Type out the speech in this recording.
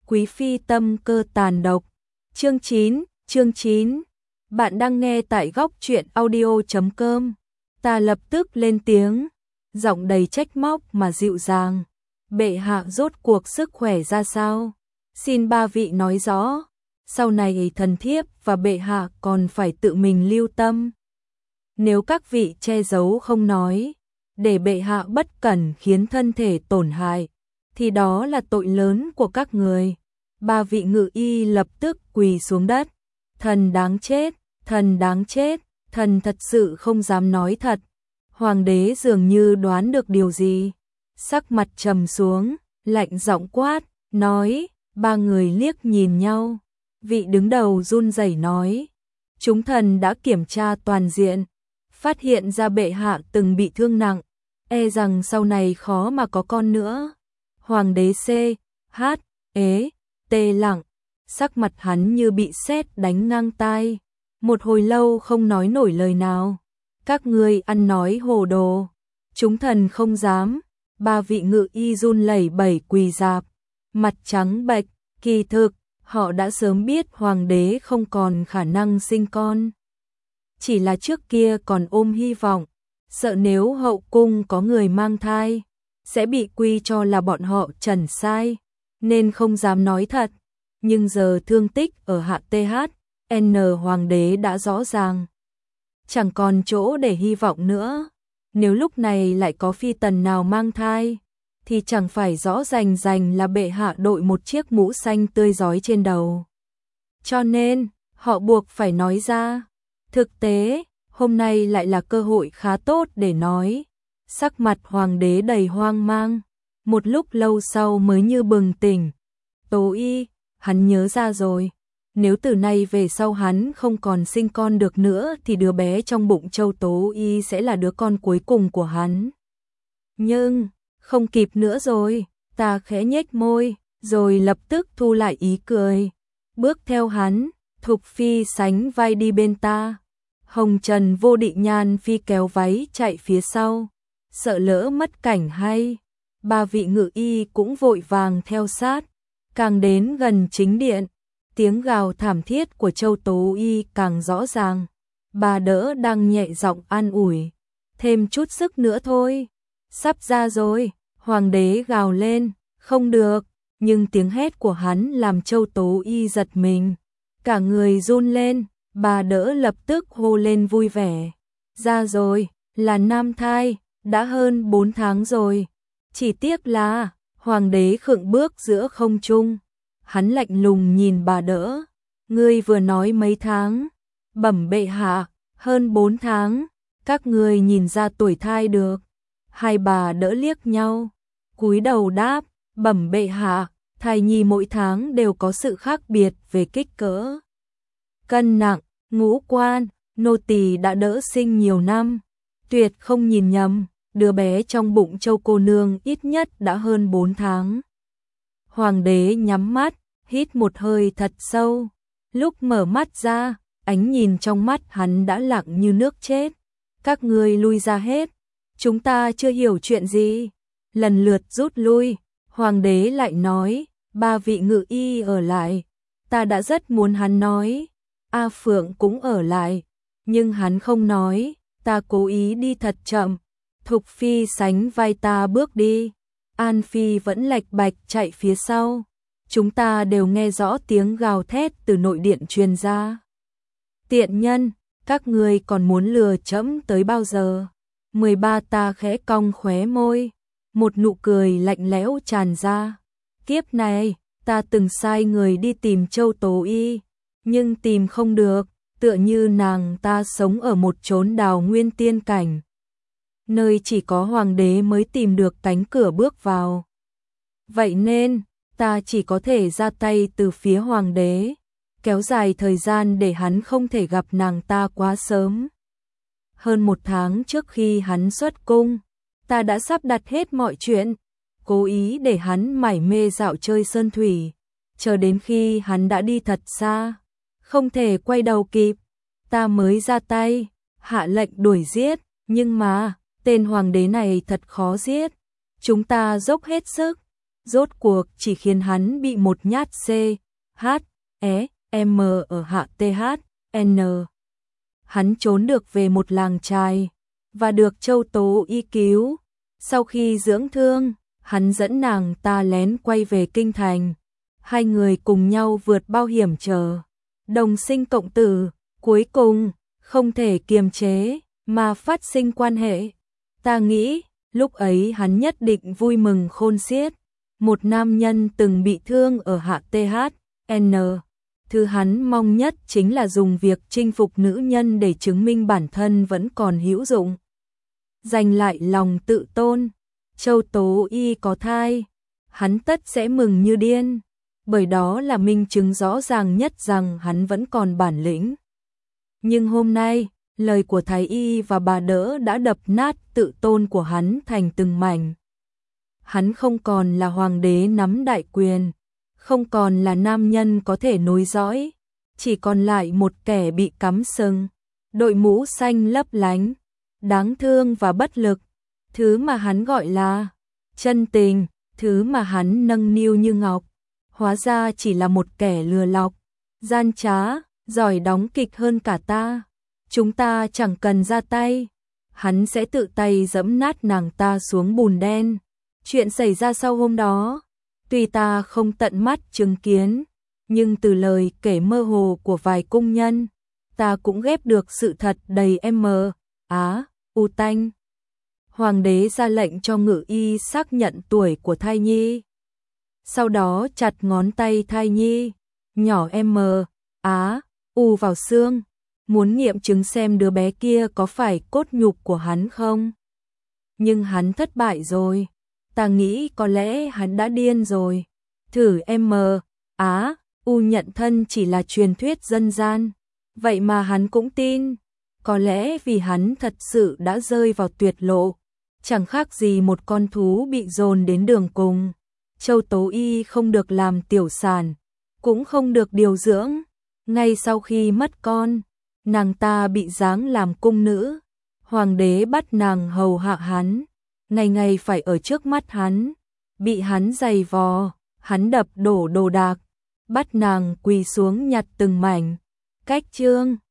Quý phi tâm cơ tàn độc. Chương 9. Bạn đang nghe tại góc truyện audio.com. Ta lập tức lên tiếng, giọng đầy trách móc mà dịu dàng. Bệ hạ rốt cuộc sức khỏe ra sao? Xin ba vị nói rõ. Sau này thần thiếp và bệ hạ còn phải tự mình lưu tâm. Nếu các vị che giấu không nói, để bệ hạ bất cẩn khiến thân thể tổn hại, thì đó là tội lớn của các người. Ba vị ngự y lập tức quỳ xuống đất. Thần đáng chết, thần đáng chết, thần thật sự không dám nói thật. Hoàng đế dường như đoán được điều gì, sắc mặt trầm xuống, lạnh giọng quát, nói. Ba người liếc nhìn nhau. Vị đứng đầu run rẩy nói, chúng thần đã kiểm tra toàn diện, phát hiện ra bệ hạ từng bị thương nặng, e rằng sau này khó mà có con nữa. Hoàng đế tê lặng, sắc mặt hắn như bị sét đánh ngang tai, một hồi lâu không nói nổi lời nào. Các ngươi ăn nói hồ đồ, chúng thần không dám. Ba vị ngự y run lẩy bẩy quỳ rạp, mặt trắng bệch. Kỳ thực, họ đã sớm biết hoàng đế không còn khả năng sinh con. Chỉ là trước kia còn ôm hy vọng, sợ nếu hậu cung có người mang thai, sẽ bị quy cho là bọn họ trần sai, nên không dám nói thật. Nhưng giờ thương tích ở hạ THN hoàng đế đã rõ ràng, chẳng còn chỗ để hy vọng nữa. Nếu lúc này lại có phi tần nào mang thai, thì chẳng phải rõ rành rành là bệ hạ đội một chiếc mũ xanh tươi rói trên đầu. Cho nên, họ buộc phải nói ra. Thực tế, hôm nay lại là cơ hội khá tốt để nói. Sắc mặt hoàng đế đầy hoang mang, một lúc lâu sau mới như bừng tỉnh. Tố y, hắn nhớ ra rồi. Nếu từ nay về sau hắn không còn sinh con được nữa thì đứa bé trong bụng Châu Tố y sẽ là đứa con cuối cùng của hắn. Nhưng không kịp nữa rồi. Ta khẽ nhếch môi, rồi lập tức thu lại ý cười. Bước theo hắn, Thục Phi sánh vai đi bên ta. Hồng Trần Vô Định Nhan Phi kéo váy chạy phía sau, sợ lỡ mất cảnh hay. Ba vị ngự y cũng vội vàng theo sát. Càng đến gần chính điện, tiếng gào thảm thiết của Châu Tố y càng rõ ràng. Bà đỡ đang nhẹ giọng an ủi, thêm chút sức nữa thôi, sắp ra rồi. Hoàng đế gào lên, không được, nhưng tiếng hét của hắn làm Châu Tố y giật mình, cả người run lên. Bà đỡ lập tức hô lên vui vẻ, ra rồi, là nam thai, đã hơn 4 tháng rồi. Chỉ tiếc là, hoàng đế khựng bước giữa không trung, hắn lạnh lùng nhìn bà đỡ, ngươi vừa nói mấy tháng? Bẩm bệ hạ, hơn 4 tháng, các ngươi nhìn ra tuổi thai được. Hai bà đỡ liếc nhau, cúi đầu đáp, bẩm bệ hạ, thai nhi mỗi tháng đều có sự khác biệt về kích cỡ, cân nặng, ngũ quan. Nô tỳ đã đỡ sinh nhiều năm, tuyệt không nhìn nhầm, đứa bé trong bụng Châu cô nương ít nhất đã hơn 4 tháng. Hoàng đế nhắm mắt, hít một hơi thật sâu, lúc mở mắt ra, ánh nhìn trong mắt hắn đã lặng như nước chết. Các ngươi lui ra hết, chúng ta chưa hiểu chuyện gì. Lần lượt rút lui. Hoàng đế lại nói, ba vị ngự y ở lại. Ta đã rất muốn hắn nói, A Phượng cũng ở lại, nhưng hắn không nói. Ta cố ý đi thật chậm. Thục Phi sánh vai ta bước đi, An Phi vẫn lạch bạch chạy phía sau. Chúng ta đều nghe rõ tiếng gào thét từ nội điện truyền ra. Tiện nhân, các ngươi còn muốn lừa trẫm tới bao giờ? 13 ta khẽ cong khóe môi, một nụ cười lạnh lẽo tràn ra. Kiếp này, ta từng sai người đi tìm Châu Tố y, nhưng tìm không được, tựa như nàng ta sống ở một chốn đào nguyên tiên cảnh, nơi chỉ có hoàng đế mới tìm được cánh cửa bước vào. Vậy nên, ta chỉ có thể ra tay từ phía hoàng đế, kéo dài thời gian để hắn không thể gặp nàng ta quá sớm. Hơn 1 tháng trước khi hắn xuất cung, ta đã sắp đặt hết mọi chuyện, cố ý để hắn mải mê dạo chơi sơn thủy, chờ đến khi hắn đã đi thật xa, không thể quay đầu kịp, ta mới ra tay, hạ lệnh đuổi giết. Nhưng mà, tên hoàng đế này thật khó giết. Chúng ta dốc hết sức, rốt cuộc chỉ khiến hắn bị một nhát C, H, E, M ở hạ TH, N. Hắn trốn được về một làng trài và được Châu Tố Y cứu. Sau khi dưỡng thương, hắn dẫn nàng ta lén quay về kinh thành. Hai người cùng nhau vượt bao hiểm trở, đồng sinh cộng tử, cuối cùng không thể kiềm chế mà phát sinh quan hệ. Ta nghĩ, lúc ấy hắn nhất định vui mừng khôn xiết. Một nam nhân từng bị thương ở hạ TH, N. Thứ hắn mong nhất chính là dùng việc chinh phục nữ nhân để chứng minh bản thân vẫn còn hữu dụng. Giành lại lòng tự tôn. Châu Tố Y có thai, hắn tất sẽ mừng như điên, bởi đó là minh chứng rõ ràng nhất rằng hắn vẫn còn bản lĩnh. Nhưng hôm nay, lời của Thái Y và bà đỡ đã đập nát tự tôn của hắn thành từng mảnh. Hắn không còn là hoàng đế nắm đại quyền, không còn là nam nhân có thể nối dõi, chỉ còn lại một kẻ bị cắm sừng, đội mũ xanh lấp lánh, đáng thương và bất lực. Thứ mà hắn gọi là chân tình, thứ mà hắn nâng niu như ngọc, hóa ra chỉ là một kẻ lừa lọc, gian trá, giỏi đóng kịch hơn cả ta. Chúng ta chẳng cần ra tay, hắn sẽ tự tay giẫm nát nàng ta xuống bùn đen. Chuyện xảy ra sau hôm đó, tuy ta không tận mắt chứng kiến, nhưng từ lời kể mơ hồ của vài cung nhân, ta cũng ghép được sự thật đầy u tanh. Hoàng đế ra lệnh cho ngự y xác nhận tuổi của thai nhi. Sau đó chặt ngón tay thai nhi, nhỏ u vào xương, muốn nghiệm chứng xem đứa bé kia có phải cốt nhục của hắn không. Nhưng hắn thất bại rồi, ta nghĩ có lẽ hắn đã điên rồi. Thử u nhận thân chỉ là truyền thuyết dân gian, vậy mà hắn cũng tin. Có lẽ vì hắn thật sự đã rơi vào tuyệt lộ, chẳng khác gì một con thú bị dồn đến đường cùng. Châu Tố Y không được làm tiểu sản, cũng không được điều dưỡng. Ngay sau khi mất con, nàng ta bị giáng làm cung nữ. Hoàng đế bắt nàng hầu hạ hắn, ngày ngày phải ở trước mắt hắn, bị hắn giày vò, hắn đập đổ đồ đạc, bắt nàng quỳ xuống nhặt từng mảnh. Cách chương